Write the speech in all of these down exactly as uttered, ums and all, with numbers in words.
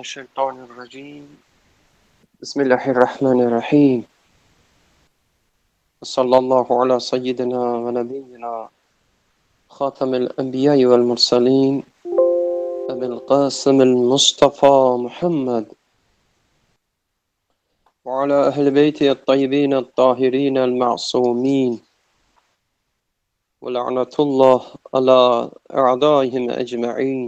الشيطان الرجيم بسم الله الرحمن الرحيم صلى الله على سيدنا ونبينا خاتم الأنبياء والمرسلين أبي القاسم المصطفى محمد وعلى أهل بيته الطيبين الطاهرين المعصومين ولعنة الله على أعدائهم أجمعين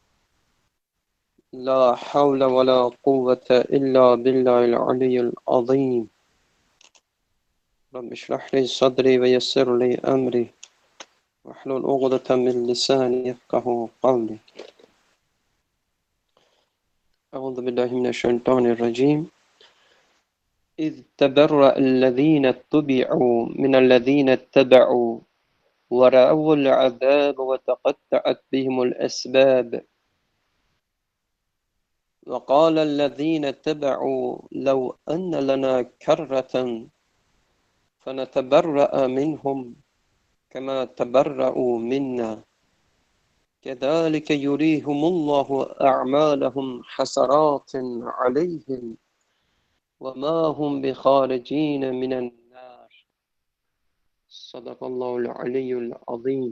لا حول ولا قوة إلا بالله العلي العظيم رب اشرح لي صدري ويسر لي أمري واحلل عقدة من لساني يفقه قولي أعوذ بالله من الشيطان الرجيم إذ تبرأ الذين اتبعوا من الذين اتبعوا ورأوا العذاب وتقطعت بهم الأسباب وقال الذين اتبعوا لو أن لنا كرة فنتبرأ منهم كما تبرأوا منا كذلك يريهم الله أعمالهم حسرات عليهم وما هم بخارجين من النار صدق الله العلي العظيم.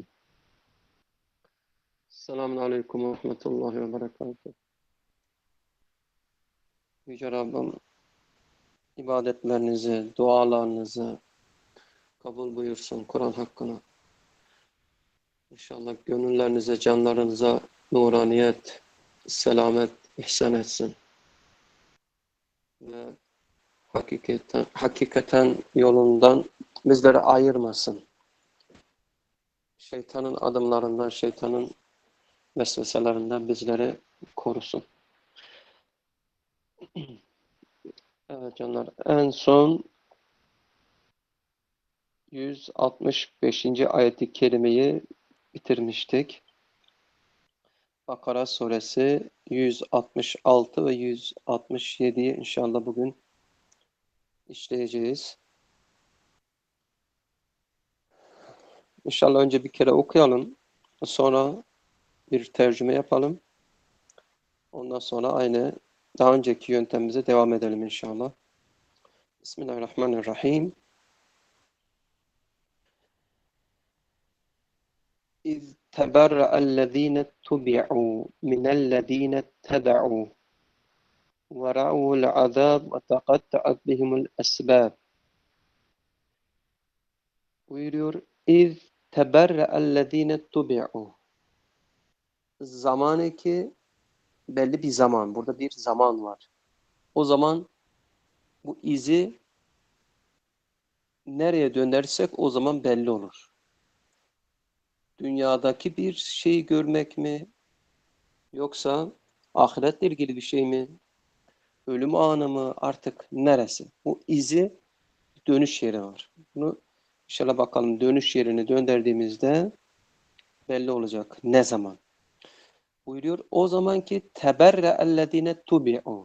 Selamun Aleyküm ve Rahmetullahi ve Berekatuhu. Yüce Rabbim ibadetlerinizi, dualarınızı kabul buyursun Kur'an hakkına. İnşallah gönüllerinize, canlarınıza nuraniyet, selamet ihsan etsin. Ve hakikaten, hakikaten yolundan bizleri ayırmasın. Şeytanın adımlarından, şeytanın vesveselerinden bizleri korusun. Evet canlar, en son yüz altmış beşinci ayet-i kerimeyi bitirmiştik. Bakara suresi yüz altmış altı ve yüz altmış yediyi inşallah bugün işleyeceğiz. İnşallah önce bir kere okuyalım. Sonra bir tercüme yapalım. Ondan sonra aynı daha önceki yöntemimize devam edelim inşallah. Bismillahirrahmanirrahim. إذ تبرأ الذين اتبعوا من الذين اتبعوا ورأوا العذاب وتقطعت بهم الأسباب. Buyuruyor. İz teberre'ellezine tubi'u. Zamanı ki belli bir zaman. Burada bir zaman var. O zaman bu izi nereye dönersek o zaman belli olur. Dünyadaki bir şeyi görmek mi? Yoksa ahiretle ilgili bir şey mi? Ölüm anı mı? Artık neresi? Bu izi dönüş yeri var. Bunu inşallah bakalım dönüş yerini döndürdüğümüzde belli olacak. Ne zaman? Buyuruyor. O zaman ki teberre'ellezine tubi'u.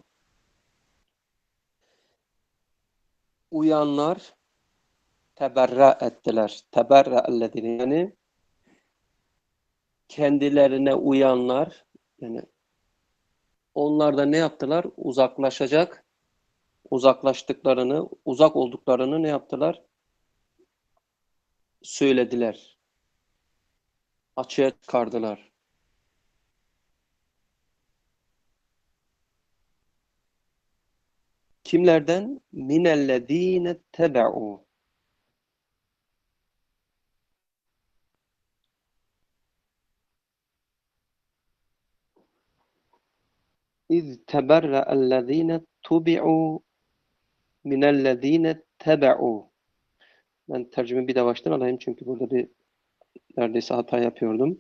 Uyanlar teberra ettiler. Teberre'ellezine yani kendilerine uyanlar yani onlar da ne yaptılar? Uzaklaşacak. Uzaklaştıklarını, uzak olduklarını ne yaptılar? Söylediler. Açığa çıkardılar. Kimlerden? Minellezine tebe'u. İz teberre'ellezine tubi'u minellezine tebe'u. Ben tercüme bir de baştan alayım çünkü burada bir neredeyse hata yapıyordum.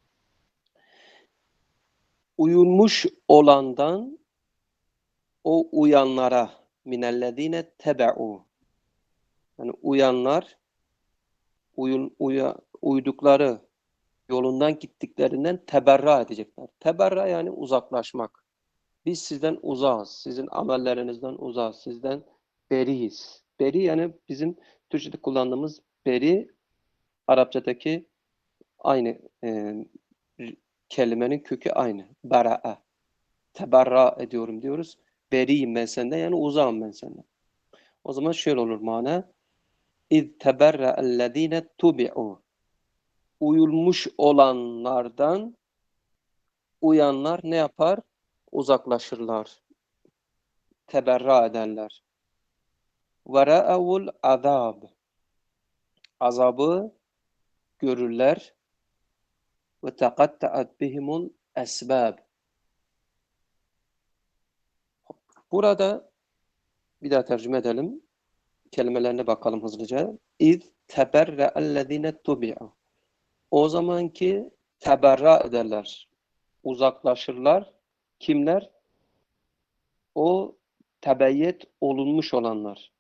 Uyulmuş olandan o uyanlara minellezine tebe'u. Yani uyanlar uyun, uya, uydukları yolundan gittiklerinden teberra edecekler. Teberra yani uzaklaşmak. Biz sizden uzağız. Sizin amellerinizden uzağız. Sizden beriyiz. Beri yani bizim Türkçe'de kullandığımız beri Arapçadaki aynı e, kelimenin kökü aynı. Bera'a. teberra ediyorum diyoruz. Beriyim ben senden, yani uzağım ben senden. O zaman şöyle olur mana. İz teberra'ellezine tubi'u. Uyulmuş olanlardan uyanlar ne yapar? Uzaklaşırlar. Teberra ederler. Ve ra'avul azab. Azabı görürler. Ve teqatta'at bihimul esbab. Burada bir daha tercüme edelim. Kelimelerine bakalım hızlıca. İz teberra'ellezine tubi'u. O zamanki teberra ederler. Uzaklaşırlar. Kimler? O tebeyyet olunmuş olanlar.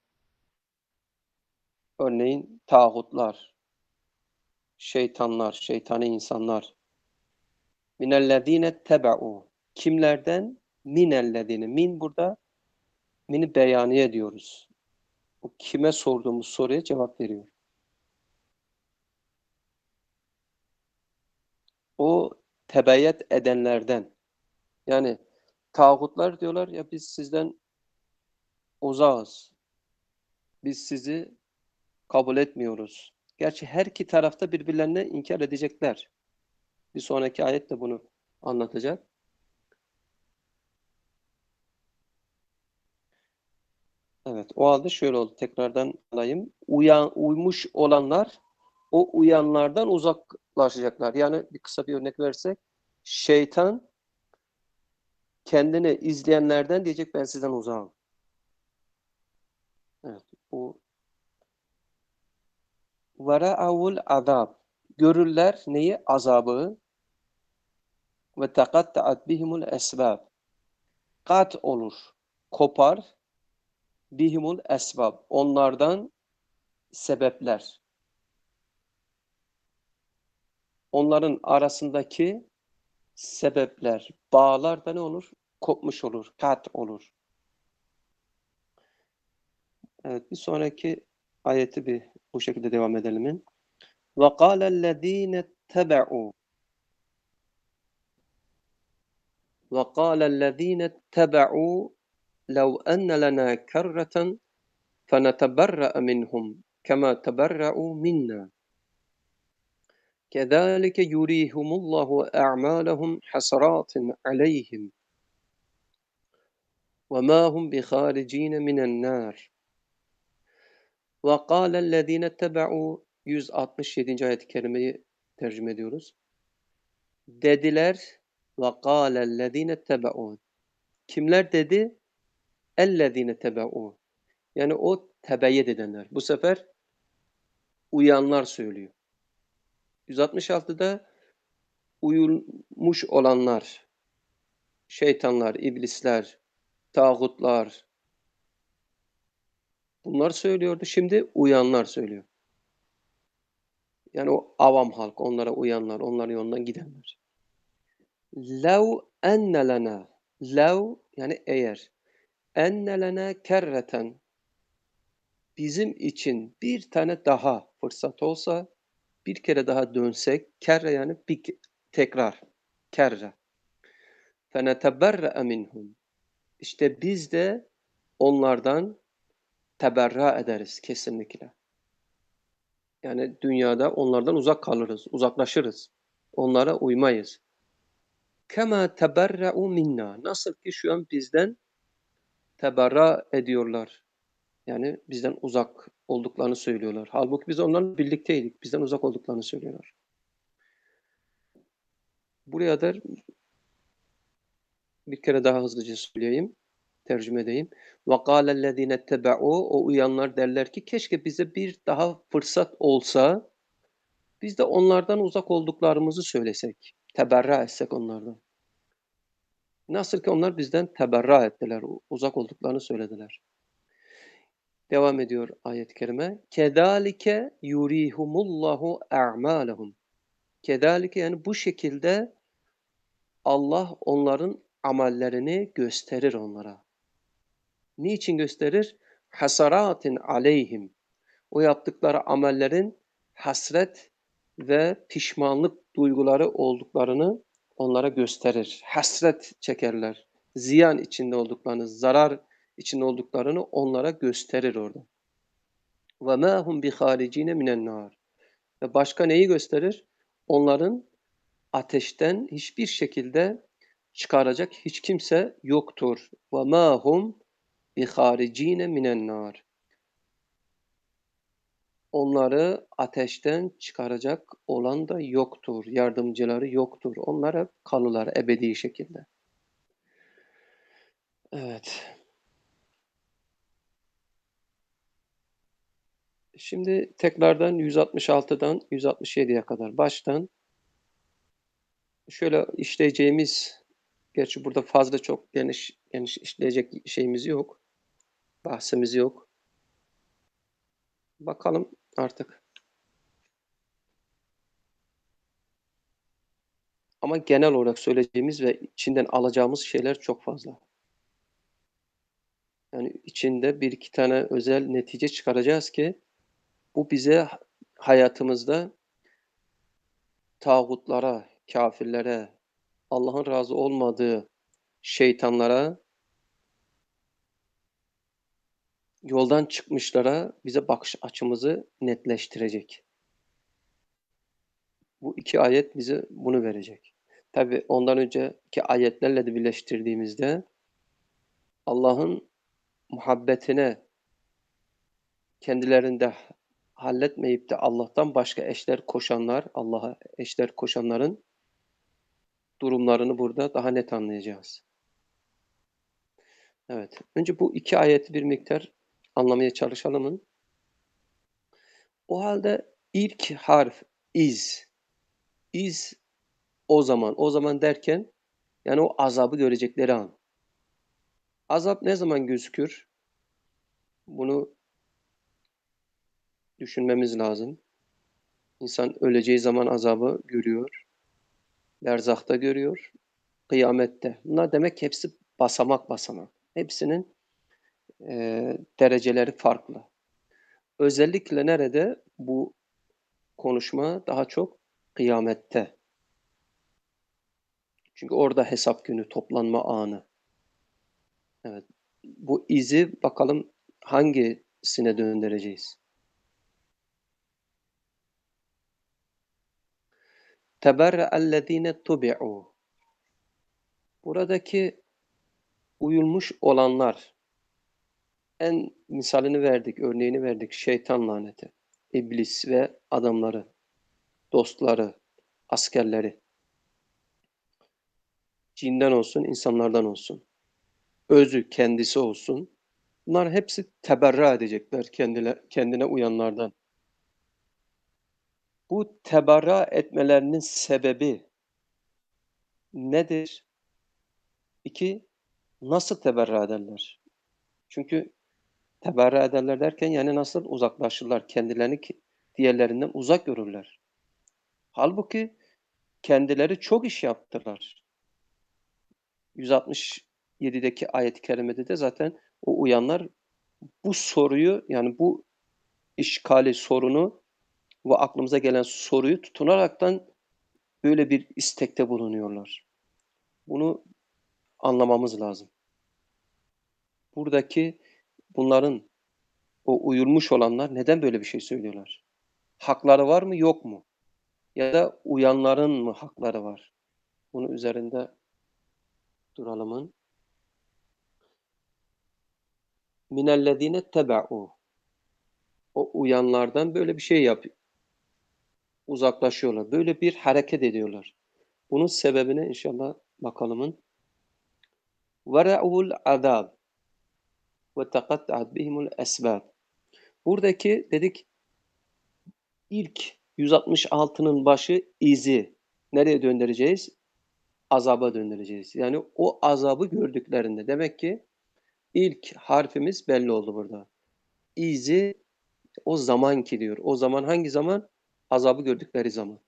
Örneğin tağutlar, şeytanlar, şeytani insanlar. Minellezine tebe'u. Kimlerden? Minellezine. Min burada mini beyaniye diyoruz. Bu kime sorduğumuz soruya cevap veriyor. O tebeyyet edenlerden. Yani tağutlar diyorlar ya, biz sizden uzağız. Biz sizi kabul etmiyoruz. Gerçi her iki tarafta birbirlerine inkar edecekler. Bir sonraki ayet de bunu anlatacak. Evet, o halde şöyle oldu. Tekrardan alayım. Uyan, uymuş olanlar o uyanlardan uzaklaşacaklar. Yani bir kısa bir örnek versek, şeytan kendini izleyenlerden diyecek ben sizden uzağım. Evet, bu vera'avul azab. Görürler neyi? Azabı. Ve tekatta'at bihimul esbab. Kat olur. Kopar. Bihimul esbab. Onlardan sebepler. Onların arasındaki sebepler, bağlar da ne olur? Kopmuş olur, kat olur. Evet, bir sonraki ayeti bir bu şekilde devam edelim. وَقَالَ الَّذ۪ينَ اتَّبَعُوا وَقَالَ الَّذ۪ينَ اتَّبَعُوا لَوْ أَنَّ لَنَا كَرَّةً فَنَتَبَرَّأَ مِنْهُمْ كَمَا تَبَرَّؤُوا مِنَّا كَذَٰلِكَ يُرِيهِمُ اللّٰهُ أَعْمَالَهُمْ حَسَرَاتٍ عَلَيْهِمْ وَمَا هُمْ بِخَارِج۪ينَ مِنَ النَّارِ وَقَالَ الَّذ۪ينَ اتَّبَعُوا yüz altmış yedinci ayet-i kerimeyi tercüme ediyoruz. Dediler وَقَالَ الَّذ۪ينَ اتَّبَعُوا. Kimler dedi? اَلَّذ۪ينَ اتَّبَعُوا. Yani o tebeyyet edenler. Bu sefer uyanlar söylüyor. yüz altmış altıda uyulmuş olanlar, şeytanlar, iblisler, tağutlar, bunlar söylüyordu. Şimdi uyanlar söylüyor. Yani o avam halk, onlara uyanlar, onların yolundan gidenler. Lev enne lena. Lev yani eğer. Enne lena kerreten. Bizim için bir tane daha fırsat olsa, bir kere daha dönsek, kerre yani bir tekrar. Kerre. Feneteberre'e minhum. İşte biz de onlardan teberra ederiz kesinlikle. Yani dünyada onlardan uzak kalırız, uzaklaşırız. Onlara uymayız. Kema teberra'u minna. Nasıl ki şu an bizden teberra ediyorlar. Yani bizden uzak olduklarını söylüyorlar. Halbuki biz onlarla birlikteydik. Bizden uzak olduklarını söylüyorlar. Buraya da bir kere daha hızlıca söyleyeyim. Tercüme edeyim. وَقَالَ الَّذ۪ينَ اتَّبَعُوا. O uyanlar derler ki keşke bize bir daha fırsat olsa, biz de onlardan uzak olduklarımızı söylesek. Teberra etsek onlardan. Nasıl ki onlar bizden teberra ettiler. Uzak olduklarını söylediler. Devam ediyor ayet-i kerime. Kedalike yurihumullahu a'malahum. Kedalike yani bu şekilde Allah onların amellerini gösterir onlara. Niçin gösterir? Hasaratin aleyhim. O yaptıkları amellerin hasret ve pişmanlık duyguları olduklarını onlara gösterir. Hasret çekerler. ziyan içinde olduklarını, zarar içinde olduklarını onlara gösterir orada. وَمَا هُمْ بِخَارِجِينَ مِنَ النَّارِ Ve başka neyi gösterir? Onların ateşten hiçbir şekilde çıkaracak hiç kimse yoktur. وَمَا هُمْ بِخَارِجِينَ مِنَ النَّارِ Onları ateşten çıkaracak olan da yoktur. Yardımcıları yoktur. Onlar hep kalırlar ebedi şekilde. Evet. Şimdi tekrardan yüz altmış altıdan yüz altmış yediye kadar baştan şöyle işleyeceğimiz, gerçi burada fazla çok geniş geniş işleyecek şeyimiz yok, bahsimiz yok. Bakalım artık. Ama genel olarak söyleyeceğimiz ve içinden alacağımız şeyler çok fazla. Yani içinde bir iki tane özel netice çıkaracağız ki bu bize hayatımızda tağutlara, kâfirlere, Allah'ın razı olmadığı şeytanlara, yoldan çıkmışlara bize bakış açımızı netleştirecek. Bu iki ayet bize bunu verecek. Tabii ondan önceki ayetlerle de birleştirdiğimizde Allah'ın muhabbetine kendilerinde halletmeyip de Allah'tan başka eşler koşanlar, Allah'a eşler koşanların durumlarını burada daha net anlayacağız. Evet. Önce bu iki ayeti bir miktar anlamaya çalışalım. O halde ilk harf iz. İz o zaman. O zaman derken yani o azabı görecekleri an. Azap ne zaman gözükür? Bunu düşünmemiz lazım. İnsan öleceği zaman azabı görüyor. Berzahta görüyor. Kıyamette. Bunlar demek ki hepsi basamak basamak. Hepsinin eee, dereceleri farklı. Özellikle nerede? Bu konuşma daha çok kıyamette. Çünkü orada hesap günü, toplanma anı. Evet. Bu izi bakalım hangisine döndüreceğiz? Teberre'ellezîne tubi'û. Buradaki uyulmuş olanlar, en misalini verdik, örneğini verdik. Şeytan laneti, iblis ve adamları, dostları, askerleri. Cinden olsun, insanlardan olsun. Özü, kendisi olsun. Bunlar hepsi teberra edecekler kendine, kendine uyanlardan. Bu teberra etmelerinin sebebi nedir? İki, nasıl teberra ederler? Çünkü teberra ederler derken yani nasıl uzaklaşırlar, kendilerini ki diğerlerinden uzak görürler. Halbuki kendileri çok iş yaptılar. yüz altmış yedideki ayet-i kerimede de zaten o uyanlar bu soruyu, yani bu işgali, sorunu ve aklımıza gelen soruyu tutunaraktan böyle bir istekte bulunuyorlar. Bunu anlamamız lazım. Buradaki bunların, o uyulmuş olanlar neden böyle bir şey söylüyorlar? Hakları var mı, yok mu? Ya da uyanların mı hakları var? Bunun üzerinde duralımın. Minellezîne teba'û. O uyanlardan böyle bir şey yap uzaklaşıyorlar. Böyle bir hareket ediyorlar. Bunun sebebine inşallah bakalımın. وَرَأُوا الْعَذَابِ وَتَقَطَّعَتْ بِهِمُ الْأَسْبَابِ. Buradaki dedik ilk yüz altmış altının başı izi. Nereye döndüreceğiz? Azaba döndüreceğiz. Yani o azabı gördüklerinde. Demek ki ilk harfimiz belli oldu burada. İzi o zamanki diyor. O zaman hangi zaman? Azabı gördükleri zaman.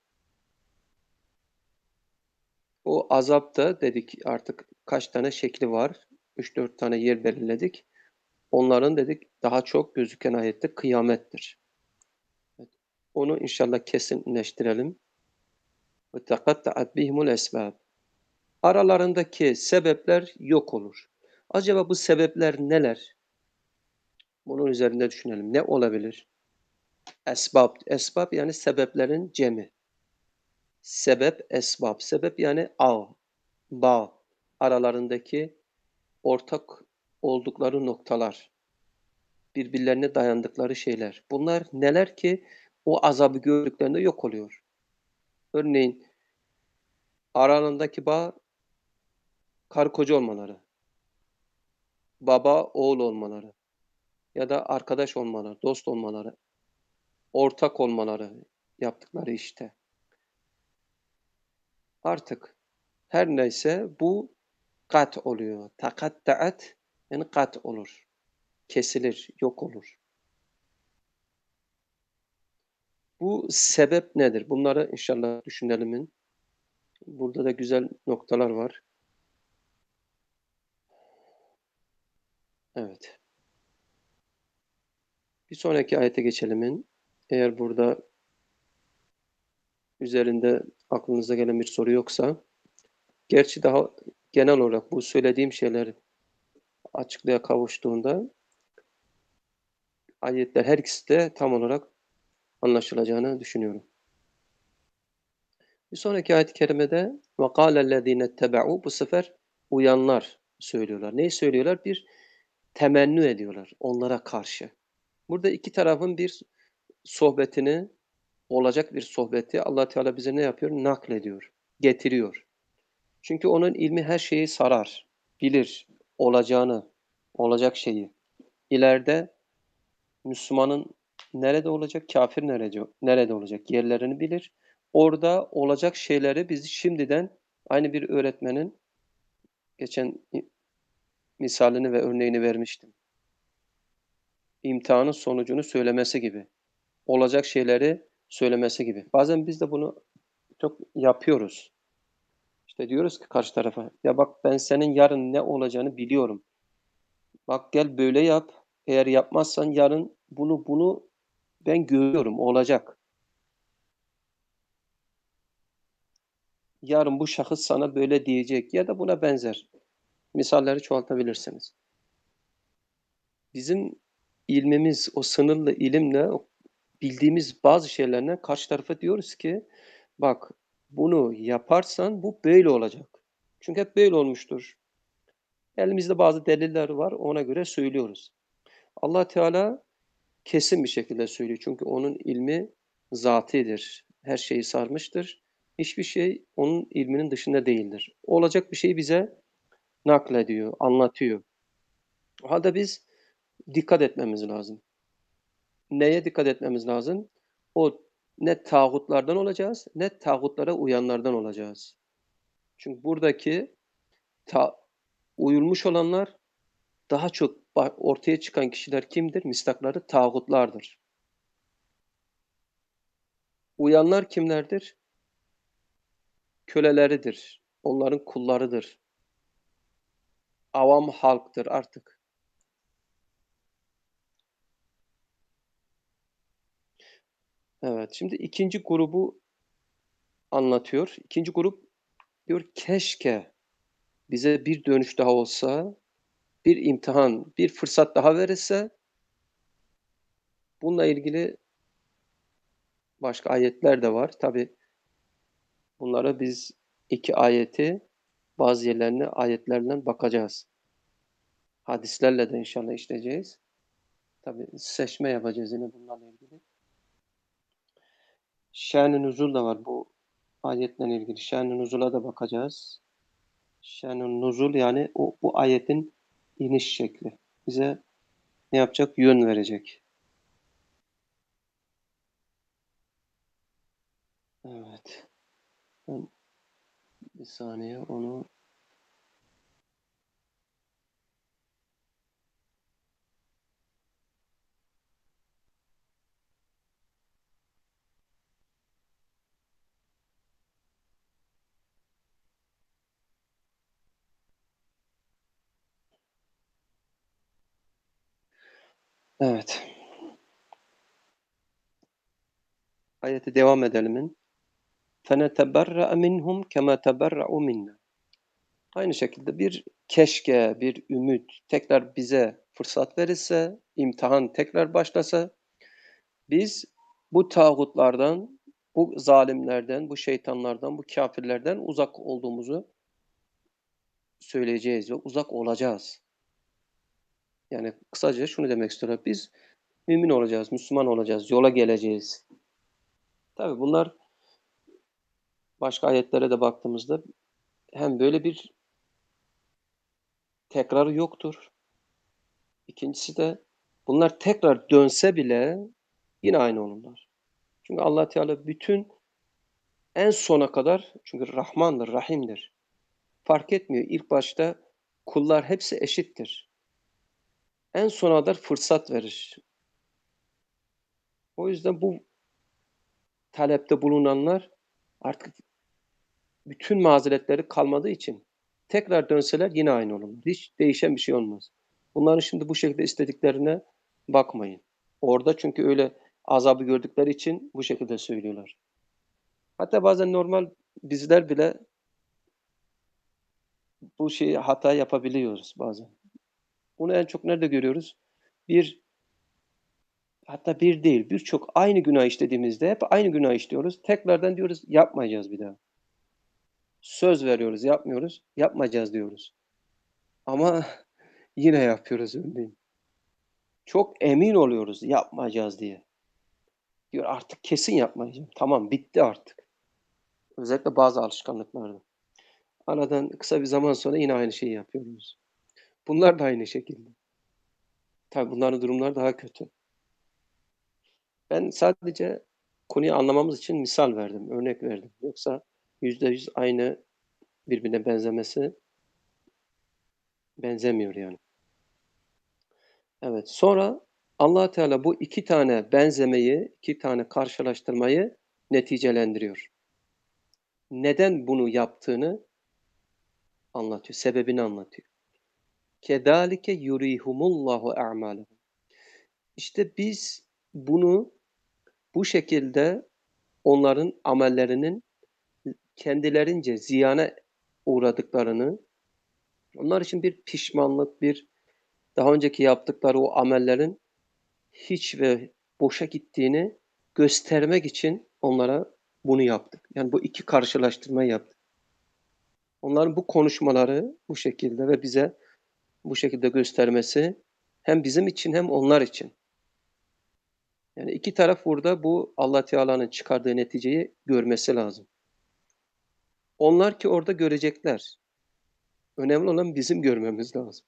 O azapta dedik artık kaç tane şekli var? üç dört tane yer belirledik. Onların dedik daha çok gözüken ayette kıyamettir. Evet. Onu inşallah kesinleştirelim. Ve tekatta'at bihimul esbab. Aralarındaki sebepler yok olur. Acaba bu sebepler neler? Bunun üzerinde düşünelim. Ne olabilir? Esbab. Esbab yani sebeplerin cemi. Sebep, esbab. Sebep yani ağ, bağ. Aralarındaki ortak oldukları noktalar. Birbirlerine dayandıkları şeyler. Bunlar neler ki o azabı gördüklerinde yok oluyor. Örneğin aralarındaki bağ karı koca olmaları, baba oğul olmaları ya da arkadaş olmaları, dost olmaları, ortak olmaları yaptıkları işte. Artık her neyse bu kat oluyor. Takatta'at yani kat olur. Kesilir, yok olur. Bu sebep nedir? Bunları inşallah düşünelim. Burada da güzel noktalar var. Evet. Bir sonraki ayete geçelim. Eğer burada üzerinde aklınıza gelen bir soru yoksa, gerçi daha genel olarak bu söylediğim şeyler açıklığa kavuştuğunda ayetler her ikisi de tam olarak anlaşılacağını düşünüyorum. Bir sonraki ayet-i kerimede وَقَالَ الَّذ۪ينَ اتَّبَعُوا bu sefer uyanlar söylüyorlar. Neyi söylüyorlar? Bir temennü ediyorlar onlara karşı. Burada iki tarafın bir sohbetini, olacak bir sohbeti Allah Teala bize ne yapıyor? Naklediyor, getiriyor. Çünkü onun ilmi her şeyi sarar, bilir olacağını, olacak şeyi. İleride Müslümanın nerede olacak, kafir nerede, nerede olacak yerlerini bilir. Orada olacak şeyleri biz şimdiden aynı bir öğretmenin geçen misalini ve örneğini vermiştim. İmtihanın sonucunu söylemesi gibi. Olacak şeyleri söylemesi gibi. Bazen biz de bunu çok yapıyoruz. İşte diyoruz ki karşı tarafa, ya bak ben senin yarın ne olacağını biliyorum. Bak gel böyle yap. Eğer yapmazsan yarın bunu bunu ben görüyorum olacak. Yarın bu şahıs sana böyle diyecek ya da buna benzer misalleri çoğaltabilirsiniz. Bizim ilmimiz, o sınırlı ilimle, o bildiğimiz bazı şeylerle karşı tarafa diyoruz ki, bak bunu yaparsan bu böyle olacak. Çünkü hep böyle olmuştur. Elimizde bazı deliller var, ona göre söylüyoruz. Allah Teala kesin bir şekilde söylüyor. Çünkü onun ilmi zatidir. Her şeyi sarmıştır. Hiçbir şey onun ilminin dışında değildir. Olacak bir şeyi bize naklediyor, anlatıyor. O halde biz dikkat etmemiz lazım. Neye dikkat etmemiz lazım? O ne tağutlardan olacağız, ne tağutlara uyanlardan olacağız. Çünkü buradaki ta uyulmuş olanlar daha çok ortaya çıkan kişiler kimdir? Mistakları tağutlardır. Uyanlar kimlerdir? Köleleridir. Onların kullarıdır. Avam halktır artık. Evet, şimdi ikinci grubu anlatıyor. İkinci grup diyor keşke bize bir dönüş daha olsa, bir imtihan, bir fırsat daha verirse, bununla ilgili başka ayetler de var. Tabi bunlara biz iki ayeti bazı yerlerine ayetlerden bakacağız. Hadislerle de inşallah işleyeceğiz. Tabi seçme yapacağız yine bunlarla ilgili. Şen-i nüzul da var bu ayetle ilgili. Şen-i nüzula da bakacağız. Şen-i nüzul yani o, bu ayetin iniş şekli. Bize ne yapacak? Yön verecek. Evet. Ben bir saniye onu evet. Ayete devam edelim. فَنَتَبَرَّأَ مِنْهُمْ كَمَا تَبَرَّأُوا مِنَّا Aynı şekilde bir keşke, bir ümit tekrar bize fırsat verilse, imtihan tekrar başlasa, biz bu tağutlardan, bu zalimlerden, bu şeytanlardan, bu kâfirlerden uzak olduğumuzu söyleyeceğiz ve uzak olacağız. Yani kısaca şunu demek istiyorum. Biz mümin olacağız, Müslüman olacağız, yola geleceğiz. Tabii bunlar başka ayetlere de baktığımızda hem böyle bir tekrarı yoktur. İkincisi de bunlar tekrar dönse bile yine aynı olurlar. Çünkü Allah Teala bütün en sona kadar çünkü Rahmandır, Rahim'dir. Fark etmiyor. İlk başta kullar hepsi eşittir. En sona kadar fırsat verir. O yüzden bu talepte bulunanlar artık bütün mazeretleri kalmadığı için tekrar dönseler yine aynı olurlar. Hiç değişen bir şey olmaz. Bunların şimdi bu şekilde istediklerine bakmayın. Orada çünkü öyle azabı gördükleri için bu şekilde söylüyorlar. Hatta bazen normal bizler bile bu şeyi hata yapabiliyoruz bazen. Bunu en çok nerede görüyoruz? Bir hatta bir değil, birçok aynı günah işlediğimizde hep aynı günah işliyoruz. Tekrardan diyoruz yapmayacağız bir daha. Söz veriyoruz, yapmıyoruz. Yapmayacağız diyoruz. Ama yine yapıyoruz örneğin. Çok emin oluyoruz yapmayacağız diye. Diyor artık kesin yapmayacağım. Tamam bitti artık. Özellikle bazı alışkanlıklarda. Aradan kısa bir zaman sonra yine aynı şeyi yapıyoruz. Bunlar da aynı şekilde. Tabii bunların durumları daha kötü. Ben sadece konuyu anlamamız için misal verdim, örnek verdim. Yoksa yüzde yüz aynı birbirine benzemesi benzemiyor yani. Evet, sonra Allah Teala bu iki tane benzemeyi, iki tane karşılaştırmayı neticelendiriyor. Neden bunu yaptığını anlatıyor, sebebini anlatıyor. Kedalike yurihumullahu a'malehum. İşte biz bunu bu şekilde onların amellerinin kendilerince ziyana uğradıklarını, onlar için bir pişmanlık, bir daha önceki yaptıkları o amellerin hiç ve boşa gittiğini göstermek için onlara bunu yaptık. Yani bu iki karşılaştırmayı yaptık. Onların bu konuşmaları bu şekilde ve bize bu şekilde göstermesi hem bizim için hem onlar için. Yani iki taraf burada bu Allah Teala'nın çıkardığı neticeyi görmesi lazım. Onlar ki orada görecekler. Önemli olan bizim görmemiz lazım.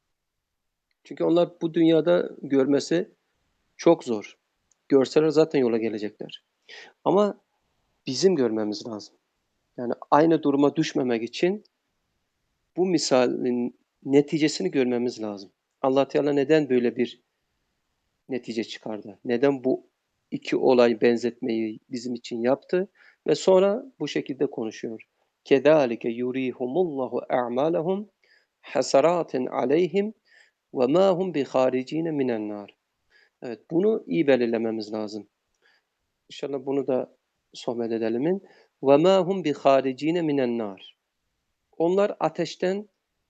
Çünkü onlar bu dünyada görmesi çok zor. Görseler zaten yola gelecekler. Ama bizim görmemiz lazım. Yani aynı duruma düşmemek için bu misalin neticesini görmemiz lazım. Allah Teala neden böyle bir netice çıkardı? Neden bu iki olay benzetmeyi bizim için yaptı? Ve sonra bu şekilde konuşuyor. Kedalike yurihumullahu a'malahum hasaratin aleyhim ve ma hum bi haricine minen nar. Evet, bunu iyi belirlememiz lazım. İnşallah bunu da sohbet edelim. Ve ma hum bi haricine minen nar. Onlar ateşten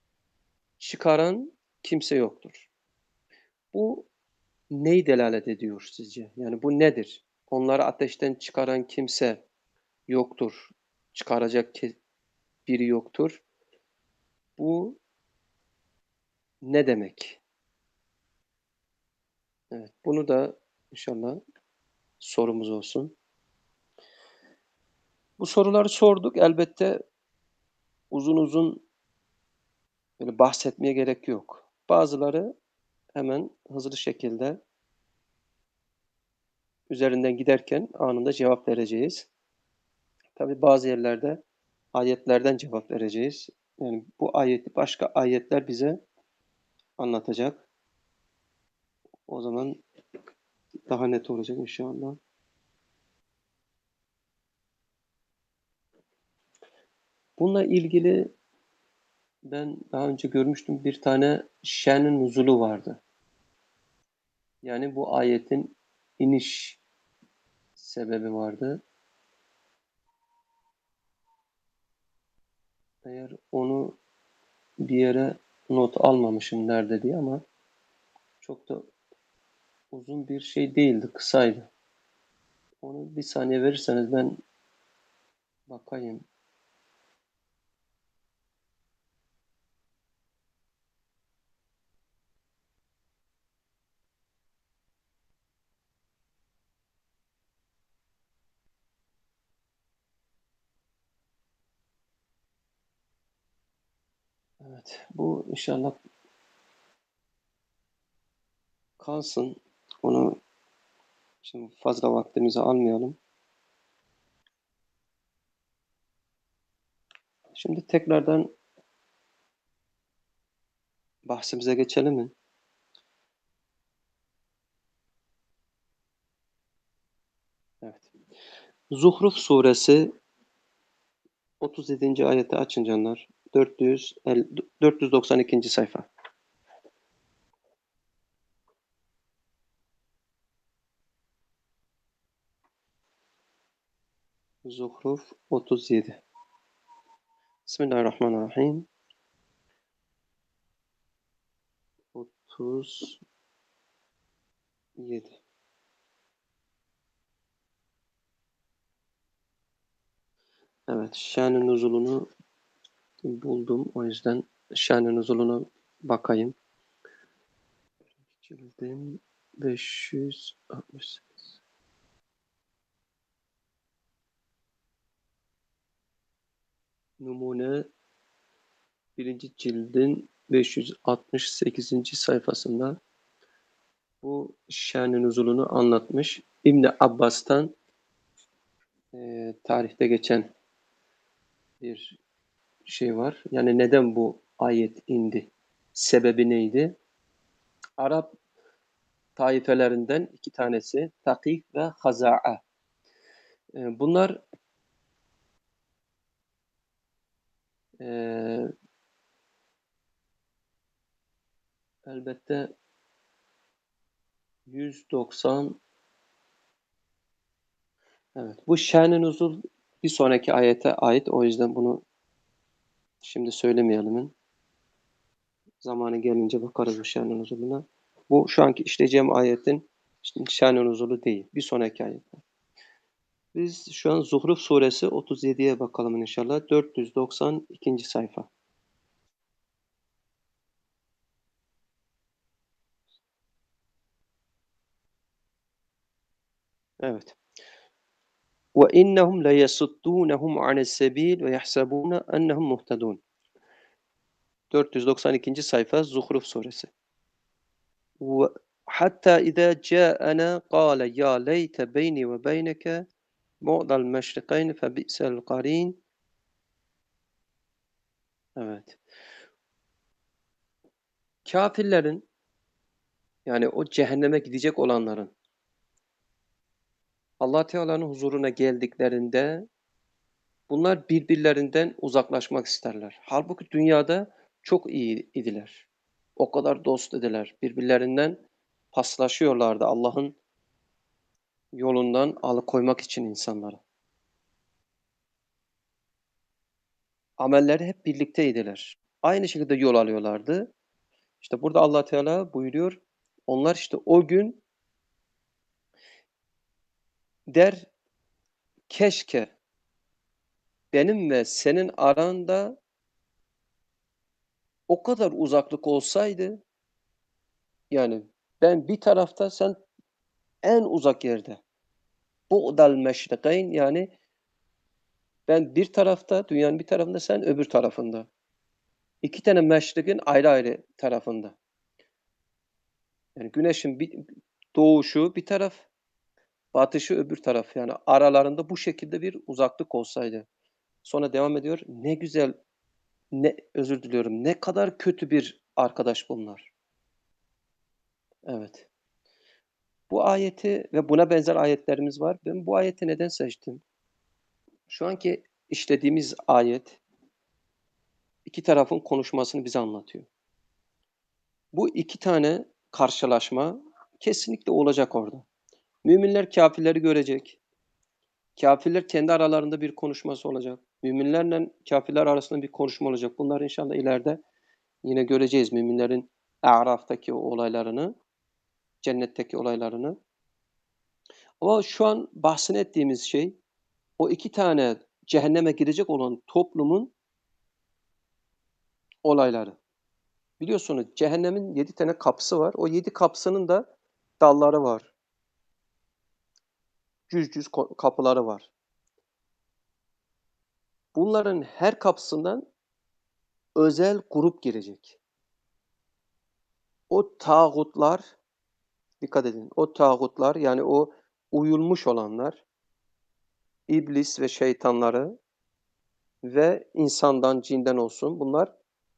çıkaran kimse yoktur. Bu neyi delalet ediyor sizce? Yani bu nedir? Onları ateşten çıkaran kimse yoktur. Çıkaracak biri yoktur. Bu ne demek? Evet, bunu da inşallah sorumuz olsun. Bu soruları sorduk. Elbette uzun uzun böyle bahsetmeye gerek yok. Bazıları hemen hızlı şekilde üzerinden giderken anında cevap vereceğiz. Tabii bazı yerlerde ayetlerden cevap vereceğiz. Yani bu ayeti başka ayetler bize anlatacak. O zaman daha net olacak inşallah. Bununla ilgili ben daha önce görmüştüm bir tane şen nuzulu vardı. Yani bu ayetin iniş sebebi vardı. Eğer onu bir yere not almamışım nerede diye ama çok da uzun bir şey değildi, kısaydı. Onu bir saniye verirseniz ben bakayım. Evet, bu inşallah kalsın. Onu şimdi fazla vaktimizi almayalım. Şimdi tekrardan bahsimize geçelim mi? Evet. Zuhruf suresi otuz yedinci ayeti açın canlar. dört yüz elli, dört yüz doksan ikinci sayfa. Zuhruf otuz yedi. Bismillahirrahmanirrahim. otuz yedi. Evet, şan-ı nuzulunu buldum. O yüzden şan-ı nuzuluna bakayım. Cildin beş yüz altmış sekiz. Numune birinci cildin beş yüz altmış sekizinci sayfasında bu şan-ı nuzulunu anlatmış. İbn Abbas'tan e, tarihte geçen bir şey var. Yani neden bu ayet indi? Sebebi neydi? Arap taifelerinden iki tanesi Takif ve Haza'a. E, bunlar e, elbette yüz doksan. Evet. Bu şen-i nuzul bir sonraki ayete ait. O yüzden bunu şimdi söylemeyelim. Zamanı gelince bakarız bu şen-i nuzuluna. Bu şu anki işleyeceğim ayetin şen-i nuzulu değil. Bir sonraki ayet. Biz şu an Zuhruf suresi otuz yediye bakalım inşallah. dört yüz doksan ikinci sayfa. Evet. Ve innahum la yasuddunhum anis-sebil ve yahsabuna ennahum muhtedun. dört yüz doksan ikinci sayfa Zuhruf suresi. Ve hatta iza ca'ana qala ya leyte beyni ve beyneke bu'dal meşrikayn fe bi'sel qarin. Evet. Kafirlerin yani o cehenneme gidecek olanların Allah Teala'nın huzuruna geldiklerinde bunlar birbirlerinden uzaklaşmak isterler. Halbuki dünyada çok iyi idiler. O kadar dost idiler. Birbirlerinden paslaşıyorlardı Allah'ın yolundan alıkoymak için insanları. Amelleri hep birlikteydiler. Aynı şekilde yol alıyorlardı. İşte burada Allah Teala buyuruyor. Onlar işte o gün der keşke benim ve senin aranda o kadar uzaklık olsaydı, yani ben bir tarafta sen en uzak yerde. Bu'dal meşrikayn, yani ben bir tarafta, dünyanın bir tarafında, sen öbür tarafında. İki tane meşrikin ayrı ayrı tarafında. Yani güneşin bir doğuşu bir taraf, batışı öbür taraf. Yani aralarında bu şekilde bir uzaklık olsaydı. Sonra devam ediyor. Ne güzel, ne özür diliyorum. Ne kadar kötü bir arkadaş bunlar. Evet. Bu ayeti ve buna benzer ayetlerimiz var. Ben bu ayeti neden seçtim? Şu anki işlediğimiz ayet iki tarafın konuşmasını bize anlatıyor. Bu iki tane karşılaşma kesinlikle olacak orada. Müminler kafirleri görecek. Kafirler kendi aralarında bir konuşması olacak. Müminlerle kafirler arasında bir konuşma olacak. Bunlar inşallah ileride Yine göreceğiz müminlerin A'raf'taki olaylarını, cennetteki olaylarını. Ama şu an bahsini ettiğimiz şey, o iki tane cehenneme girecek olan toplumun olayları. Biliyorsunuz cehennemin yedi tane kapısı var. O yedi kapısının da dalları var. Cüz cüz kapıları var. Bunların her kapısından özel grup girecek. O tağutlar, dikkat edin, o tağutlar yani o uyulmuş olanlar, iblis ve şeytanları ve insandan, cinden olsun bunlar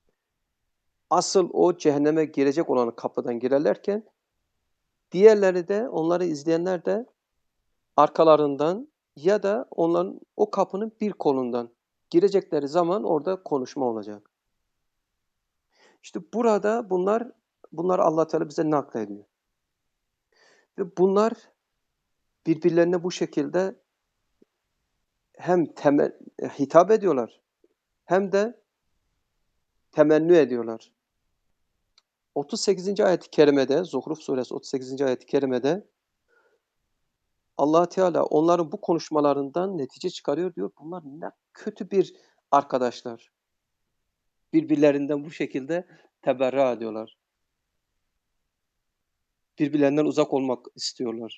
asıl o cehenneme girecek olan kapıdan girerlerken diğerleri de, onları izleyenler de arkalarından ya da onların o kapının bir kolundan girecekleri zaman orada konuşma olacak. İşte burada bunlar bunlar Allah Teala bize naklediyor. Ve bunlar birbirlerine bu şekilde hem temel, hitap ediyorlar hem de temenni ediyorlar. otuz sekizinci ayet-i kerimede, Zuhruf suresi otuz sekizinci ayet-i kerimede Allah Teala onların bu konuşmalarından netice çıkarıyor diyor. Bunlar ne kötü bir arkadaşlar. Birbirlerinden bu şekilde teberra ediyorlar. Birbirlerinden uzak olmak istiyorlar.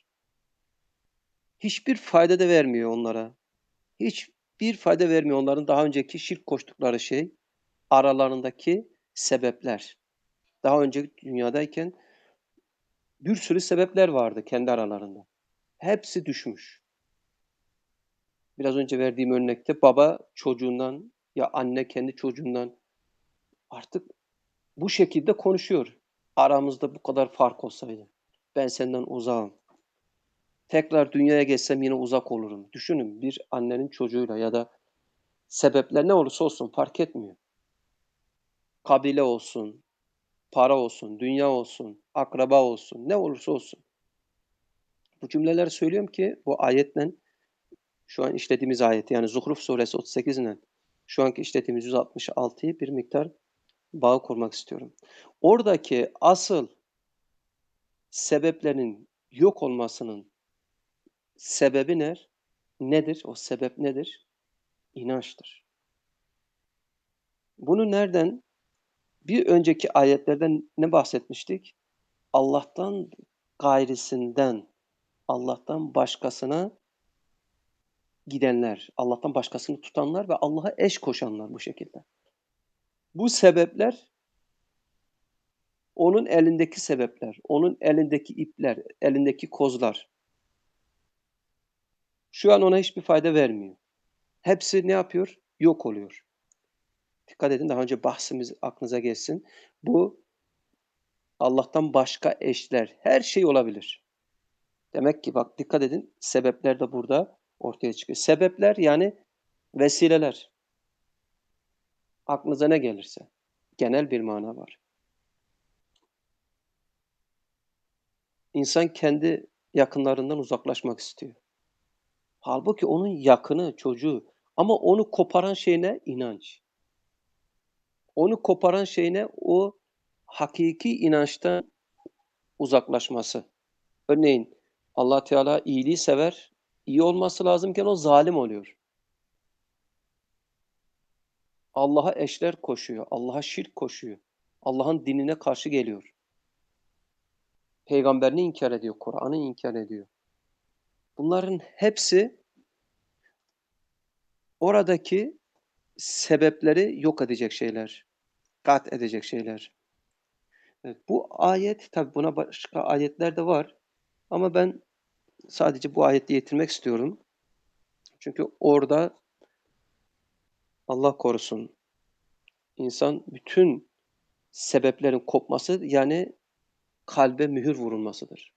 Hiçbir fayda da vermiyor onlara. Hiçbir fayda vermiyor onların daha önceki şirk koştukları şey, aralarındaki sebepler. Daha önce dünyadayken bir sürü sebepler vardı kendi aralarında. Hepsi düşmüş. Biraz önce verdiğim örnekte baba çocuğundan ya anne kendi çocuğundan artık bu şekilde konuşuyor. Aramızda bu kadar fark olsaydı. Ben senden uzağım. Tekrar dünyaya geçsem yine uzak olurum. Düşünün bir annenin çocuğuyla ya da sebepler ne olursa olsun fark etmiyor. Kabile olsun, para olsun, dünya olsun, akraba olsun, ne olursa olsun. Bu cümleleri söylüyorum ki bu ayetle şu an işlediğimiz ayet yani Zuhruf suresi otuz sekiz ile şu anki işlediğimiz yüz altmış altıyı bir miktar bağ kurmak istiyorum. Oradaki asıl sebeplerin yok olmasının sebebi ne? Nedir? O sebep nedir? İnançtır. Bunu nereden? Bir önceki ayetlerden ne bahsetmiştik? Allah'tan gayrisinden, Allah'tan başkasına gidenler, Allah'tan başkasını tutanlar ve Allah'a eş koşanlar bu şekilde. Bu sebepler onun elindeki sebepler, onun elindeki ipler, elindeki kozlar. Şu an ona hiçbir fayda vermiyor. Hepsi ne yapıyor? Yok oluyor. Dikkat edin daha önce bahsimiz aklınıza gelsin. Bu Allah'tan başka eşler, her şey olabilir. Demek ki bak dikkat edin sebepler de burada ortaya çıkıyor. Sebepler yani vesileler. Aklınıza ne gelirse. Genel bir mana var. İnsan kendi yakınlarından uzaklaşmak istiyor. Halbuki onun yakını, çocuğu ama onu koparan şey ne? İnanç. Onu koparan şey ne? O hakiki inançtan uzaklaşması. Örneğin Allah Teala iyiliği sever, iyi olması lazımken o zalim oluyor. Allah'a eşler koşuyor, Allah'a şirk koşuyor. Allah'ın dinine karşı geliyor. Peygamberini inkar ediyor, Kur'an'ı inkar ediyor. Bunların hepsi oradaki sebepleri yok edecek şeyler, kat edecek şeyler. Evet, bu ayet, tabi buna başka ayetler de var ama ben sadece bu ayette yetinmek istiyorum. Çünkü orada Allah korusun insan bütün sebeplerin kopması yani kalbe mühür vurulmasıdır.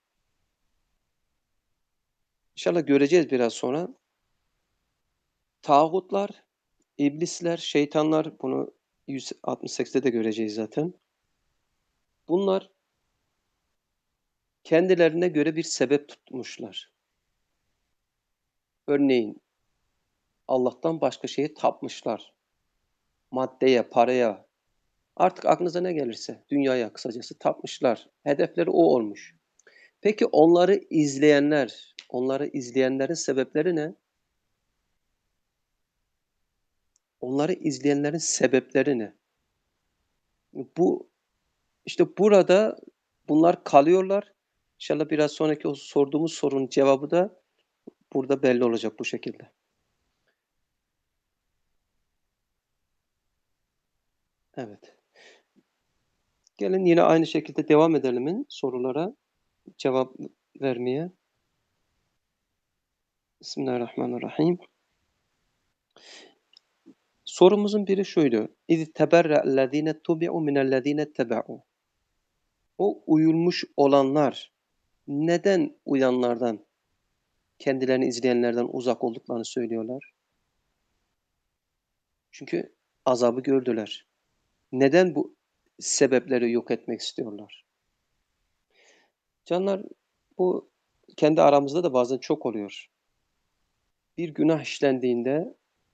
İnşallah göreceğiz biraz sonra. Tağutlar, iblisler, şeytanlar bunu yüz altmış sekizde de göreceğiz zaten. Bunlar kendilerine göre bir sebep tutmuşlar. Örneğin Allah'tan başka şeye tapmışlar. Maddeye, paraya, Artık aklınıza ne gelirse dünyaya kısacası tapmışlar. Hedefleri o olmuş. Peki onları izleyenler, onları izleyenlerin sebepleri ne? Onları izleyenlerin sebepleri ne? Bu işte burada bunlar kalıyorlar. İnşallah biraz sonraki o sorduğumuz sorunun cevabı da burada belli olacak bu şekilde. Evet. Gelin yine aynı şekilde devam edelim sorulara cevap vermeye. Bismillahirrahmanirrahim. Sorumuzun biri şuydu: İz teberra'ellezîne tubi'u minellezîne ittebe'u. O uyulmuş olanlar neden uyanlardan, kendilerini izleyenlerden uzak olduklarını söylüyorlar? Çünkü azabı gördüler. Neden bu sebepleri yok etmek istiyorlar? Canlar, bu kendi aramızda da bazen çok oluyor. Bir günah işlendiğinde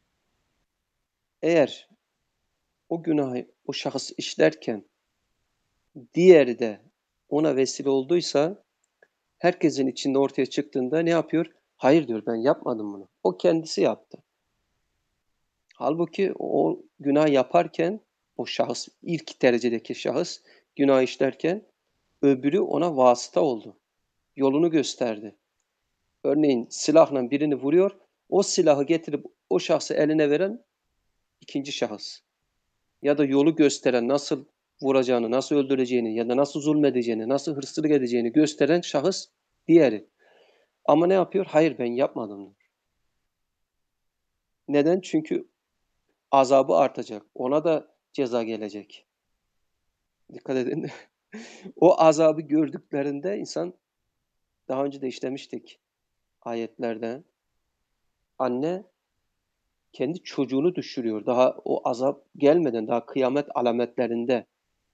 eğer o günahı o şahıs işlerken diğeri de ona vesile olduysa herkesin içinde ortaya çıktığında ne yapıyor? Hayır diyor, ben yapmadım bunu. O kendisi yaptı. Halbuki o günah yaparken o şahıs, ilk derecedeki şahıs günah işlerken öbürü ona vasıta oldu. Yolunu gösterdi. Örneğin silahla birini vuruyor, o silahı getirip o şahsı eline veren ikinci şahıs. Ya da yolu gösteren, nasıl vuracağını, nasıl öldüreceğini ya da nasıl zulmedeceğini, nasıl hırsızlık edeceğini gösteren şahıs diğeri. Ama ne yapıyor? Hayır, ben yapmadım diyor. Neden? Çünkü azabı artacak. Ona da ceza gelecek. Dikkat edin. O azabı gördüklerinde insan, daha önce de işlemiştik ayetlerde, anne kendi çocuğunu düşürüyor. Daha o azap gelmeden, daha kıyamet alametlerinde.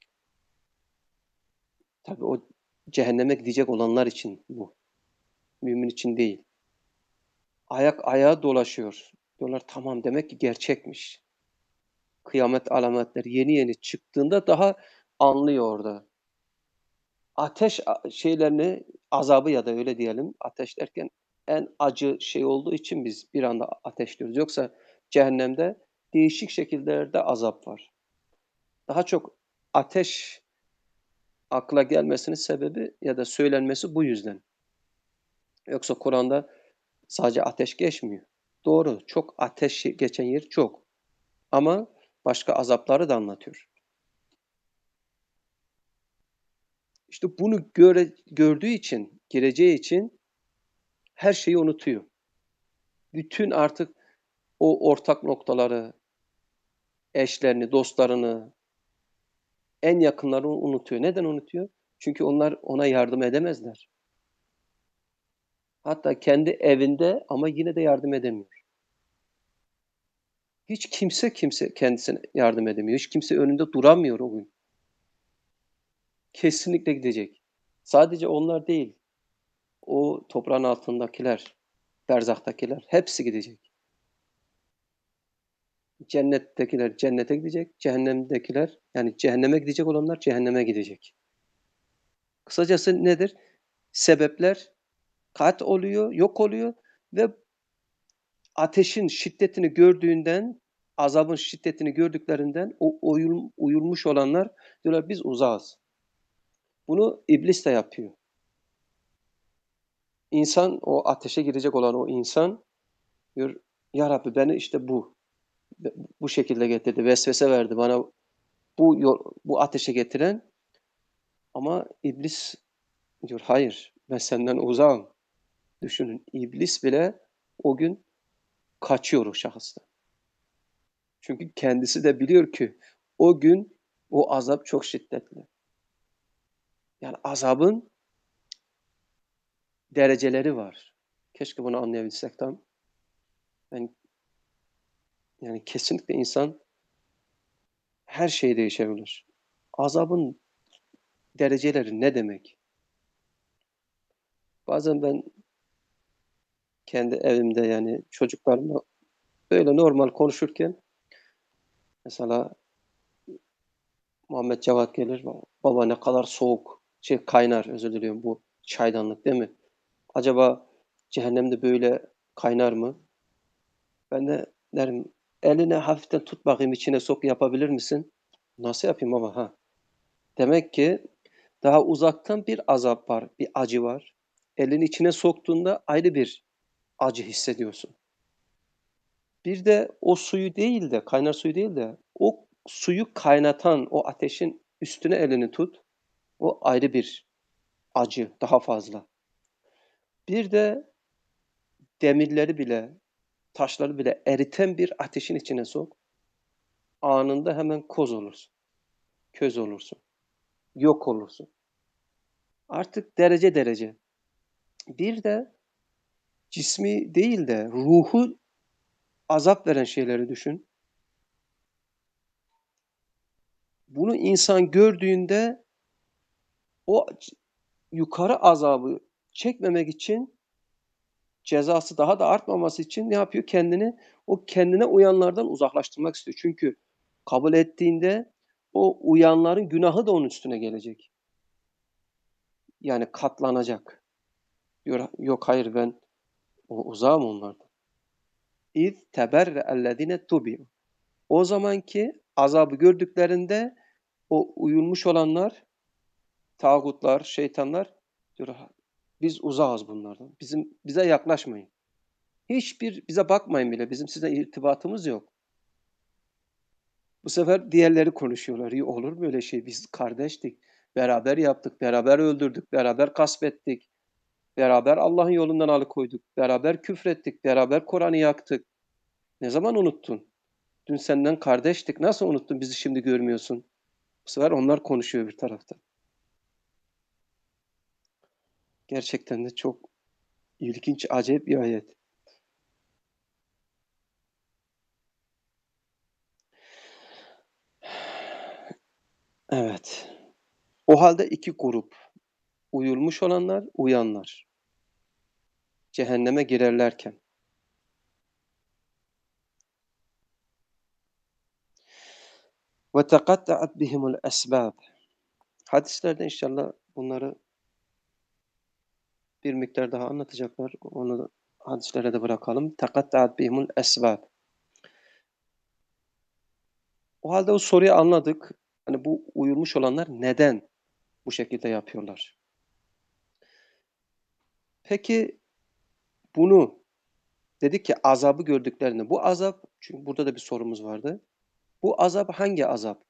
Tabii o cehenneme gidecek olanlar için bu. Mümin için değil. Ayak ayağa dolaşıyor. Diyorlar tamam, demek ki gerçekmiş. Kıyamet alametleri yeni yeni çıktığında daha anlıyor orada. Ateş şeylerini, azabı ya da öyle diyelim, ateş derken en acı şey olduğu için biz bir anda ateş diyoruz. Yoksa cehennemde değişik şekillerde azap var. Daha çok ateş akla gelmesinin sebebi ya da söylenmesi bu yüzden. Yoksa Kur'an'da sadece ateş geçmiyor. Doğru, çok ateş geçen yer çok. Ama başka azapları da anlatıyor. İşte bunu göre, gördüğü için, gireceği için her şeyi unutuyor. Bütün artık o ortak noktaları, eşlerini, dostlarını, en yakınlarını unutuyor. Neden unutuyor? Çünkü onlar ona yardım edemezler. Hatta kendi evinde ama yine de yardım edemiyor. Hiç kimse kimse kendisine yardım edemiyor. Hiç kimse önünde duramıyor o gün. Kesinlikle gidecek. Sadece onlar değil, o toprağın altındakiler, berzahtakiler hepsi gidecek. Cennettekiler cennete gidecek, cehennemdekiler, yani cehenneme gidecek olanlar cehenneme gidecek. Kısacası nedir? Sebepler kat oluyor, yok oluyor ve ateşin şiddetini gördüğünden, azabın şiddetini gördüklerinden o oyul uyulmuş olanlar diyorlar biz uzağız. Bunu iblis de yapıyor. İnsan, o ateşe girecek olan o insan diyor, ya Rabbi beni işte bu, bu şekilde getirdi, vesvese verdi bana bu yol, bu ateşe getiren, ama iblis diyor hayır, ben senden uzağım. Düşünün, iblis bile o gün kaçıyor o şahıstan. Çünkü kendisi de biliyor ki o gün o azap çok şiddetli. Yani azabın dereceleri var. Keşke bunu anlayabilsek tam. Yani, yani kesinlikle insan, her şey değişebilir. Azabın dereceleri ne demek? Bazen ben kendi evimde, yani çocuklarımla böyle normal konuşurken mesela Muhammed Cevat gelir. Baba ne kadar soğuk. Şey kaynar özür diliyorum bu çaydanlık değil mi? Acaba cehennemde böyle kaynar mı? Ben de derim eline hafiften tut bakayım içine sok yapabilir misin? Nasıl yapayım baba ha? Demek ki daha uzaktan bir azap var, bir acı var. Elini içine soktuğunda ayrı bir acı hissediyorsun. Bir de o suyu değil de, kaynar suyu değil de o suyu kaynatan o ateşin üstüne elini tut. O ayrı bir acı, daha fazla. Bir de demirleri bile, taşları bile eriten bir ateşin içine sok. Anında hemen koz olursun, köz olursun, yok olursun. Artık derece derece. Bir de cismi değil de ruhu azap veren şeyleri düşün. Bunu insan gördüğünde o yukarı azabı çekmemek için cezası daha da artmaması için ne yapıyor? Kendini o kendine uyanlardan uzaklaştırmak istiyor. Çünkü kabul ettiğinde o uyanların günahı da onun üstüne gelecek. Yani katlanacak. Diyor, yok hayır ben o uzağım onlardan. İz teberre'ellezine tubi'u. O zamanki azabı gördüklerinde o uyulmuş olanlar, tağutlar, şeytanlar diyor biz uzağız bunlardan. Bizim bize yaklaşmayın. Hiçbir bize bakmayın bile. Bizim size irtibatımız yok. Bu sefer diğerleri konuşuyorlar. İyi olur mu öyle şey? Biz kardeştik. Beraber yaptık, beraber öldürdük, beraber kasvettik. Beraber Allah'ın yolundan alıkoyduk. Beraber küfrettik, beraber Kur'an'ı yaktık. Ne zaman unuttun? Dün senden kardeştik. Nasıl unuttun bizi şimdi görmüyorsun? Bu sefer onlar konuşuyor bir tarafta. Gerçekten de çok ilginç, acayip bir ayet. Evet. O halde iki grup. Uyulmuş olanlar, uyanlar. Cehenneme girerlerken. Ve tekatta'at bihimul esbab. Hadislerde inşallah bunları bir miktar daha anlatacaklar. Onu da hadislere de bırakalım. Tekatta'at bihimul esbab. O halde o soruyu anladık. Hani bu uyulmuş olanlar neden bu şekilde yapıyorlar? Peki bunu dedik ki azabı gördüklerinde bu azap çünkü burada da bir sorumuz vardı. Bu azap hangi azap?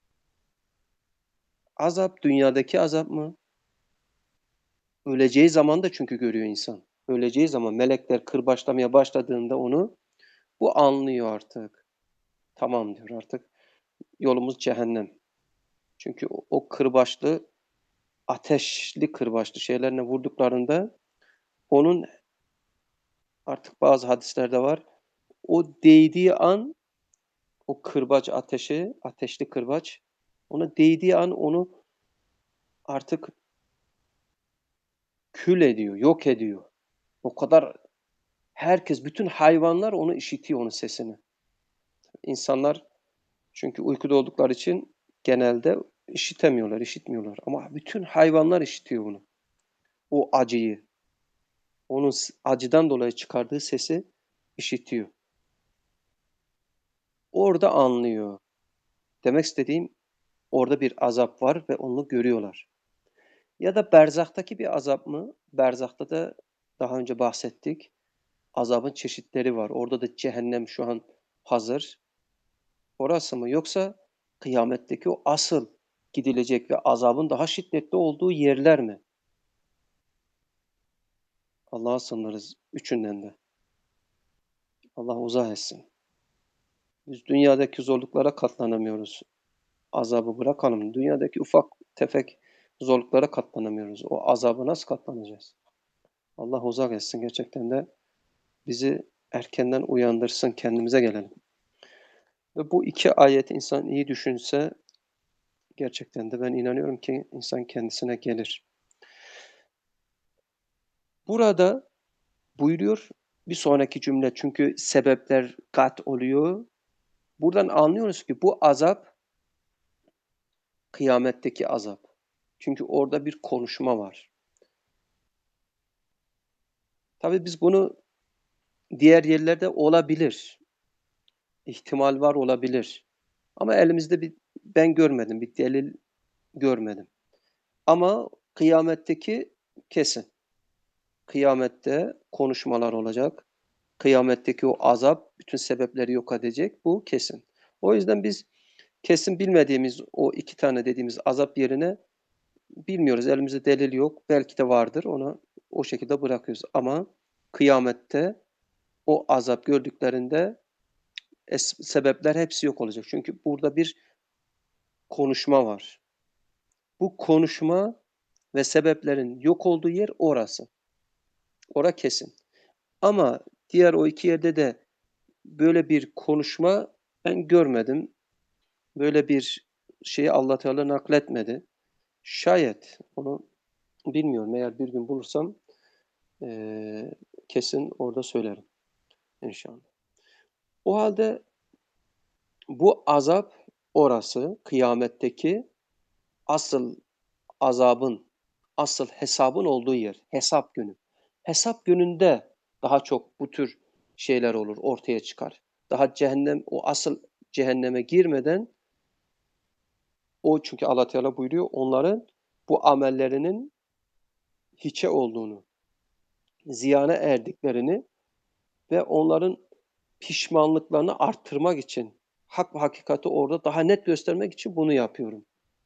Azap dünyadaki azap mı? Öleceği zaman da çünkü görüyor insan. Öleceği zaman melekler kırbaçlamaya başladığında onu bu anlıyor artık. Tamam diyor artık yolumuz cehennem. Çünkü o, o kırbaçlı ateşli kırbaçlı şeylerine vurduklarında onun artık bazı hadislerde var. O değdiği an o kırbaç ateşi, ateşli kırbaç ona değdiği an onu artık kül ediyor, yok ediyor. O kadar herkes, bütün hayvanlar onu işitiyor, onun sesini. İnsanlar çünkü uykuda oldukları için genelde işitemiyorlar, işitmiyorlar. Ama bütün hayvanlar işitiyor bunu. O acıyı, onun acıdan dolayı çıkardığı sesi işitiyor. Orada anlıyor. Demek istediğim orada bir azap var ve onu görüyorlar. Ya da berzahtaki bir azap mı? Berzahta da daha önce bahsettik. Azabın çeşitleri var. Orada da cehennem şu an hazır. Orası mı? Yoksa kıyametteki o asıl gidilecek ve azabın daha şiddetli olduğu yerler mi? Allah'a sığınırız üçünden de. Allah uzak etsin. Biz dünyadaki zorluklara katlanamıyoruz. Azabı bırakalım. Dünyadaki ufak tefek zorluklara katlanamıyoruz. O azaba nasıl katlanacağız? Allah uzak etsin gerçekten de bizi erkenden uyandırsın, kendimize gelelim. Ve bu iki ayeti insan iyi düşünse gerçekten de ben inanıyorum ki insan kendisine gelir. Burada buyuruyor bir sonraki cümle çünkü sebepler kat oluyor. Buradan anlıyoruz ki bu azap Kıyametteki azap. Çünkü orada bir konuşma var. Tabii biz bunu diğer yerlerde olabilir. İhtimal var, olabilir. Ama elimizde bir ben görmedim, bir delil görmedim. Ama kıyametteki kesin. Kıyamette konuşmalar olacak. Kıyametteki o azap bütün sebepleri yok edecek. Bu kesin. O yüzden biz kesin bilmediğimiz o iki tane dediğimiz azap yerine bilmiyoruz. Elimizde delil yok. Belki de vardır. Onu o şekilde bırakıyoruz. Ama kıyamette o azap gördüklerinde es sebepler hepsi yok olacak. Çünkü burada bir konuşma var. Bu konuşma ve sebeplerin yok olduğu yer orası. Ora kesin. Ama diğer o iki yerde de böyle bir konuşma ben görmedim. Böyle bir şeyi Allah Teala nakletmedi. Şayet onu bilmiyorum. Eğer bir gün bulursam eee, kesin orada söylerim inşallah. O halde bu azap orası kıyametteki asıl azabın, asıl hesabın olduğu yer. Hesap günü. Hesap gününde daha çok bu tür şeyler olur, ortaya çıkar. Daha cehennem, o asıl cehenneme girmeden o çünkü Allah Teala buyuruyor onların bu amellerinin hiçe olduğunu, ziyana erdiklerini ve onların pişmanlıklarını arttırmak için, hak ve hakikati orada daha net göstermek için bunu yapıyorum.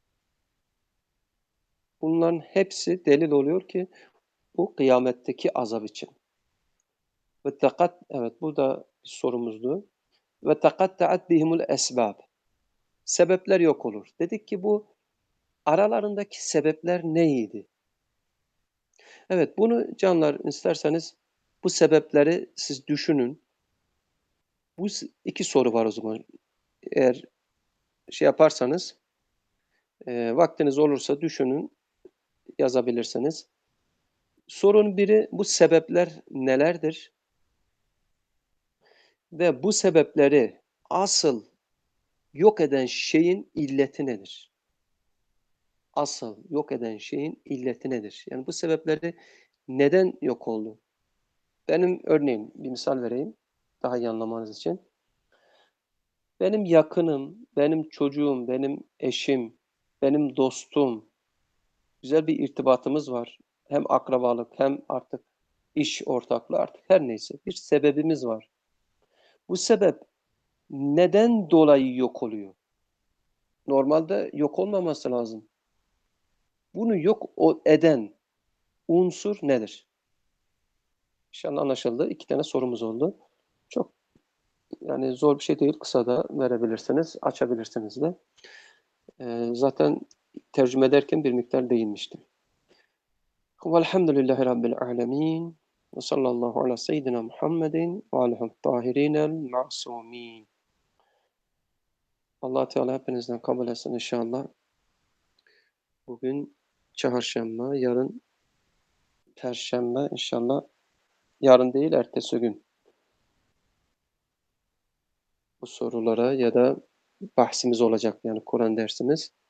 Bunların hepsi delil oluyor ki bu kıyametteki azap için. Ve tekat evet bu da bir sorumuzdu. Ve tekatta'at bihimul esbab. Sebepler yok olur. Dedik ki bu aralarındaki sebepler neydi? Evet bunu canlar isterseniz bu sebepleri siz düşünün. Bu iki soru var o zaman. Eğer şey yaparsanız, eee, vaktiniz olursa düşünün, yazabilirsiniz. Sorun biri bu sebepler nelerdir? Ve bu sebepleri asıl yok eden şeyin illeti nedir? Asıl yok eden şeyin illeti nedir? Yani bu sebepleri neden yok oldu? Benim örneğin bir misal vereyim daha iyi anlamanız için. Benim yakınım, benim çocuğum, benim eşim, benim dostum, güzel bir irtibatımız var. Hem akrabalık hem artık iş ortaklığı artık her neyse bir sebebimiz var. Bu sebep neden dolayı yok oluyor? Normalde yok olmaması lazım. Bunu yok o eden unsur nedir? İnşallah anlaşıldı. İki tane sorumuz oldu. Çok yani zor bir şey değil. Kısa da verebilirsiniz, açabilirsiniz de. Ee, zaten tercüme ederken bir miktar değinmiştim. Velhamdülillahi Rabbil alemin. Ve sallallahu ala seyyidina Muhammedin ve aleyhi tahirinel ma'sumin. Allah Teala hepinizden kabul etsin inşallah. Bugün çarşamba, yarın perşembe inşallah. Yarın değil, ertesi gün bu sorulara ya da bahsimiz olacak yani Kur'an dersimiz.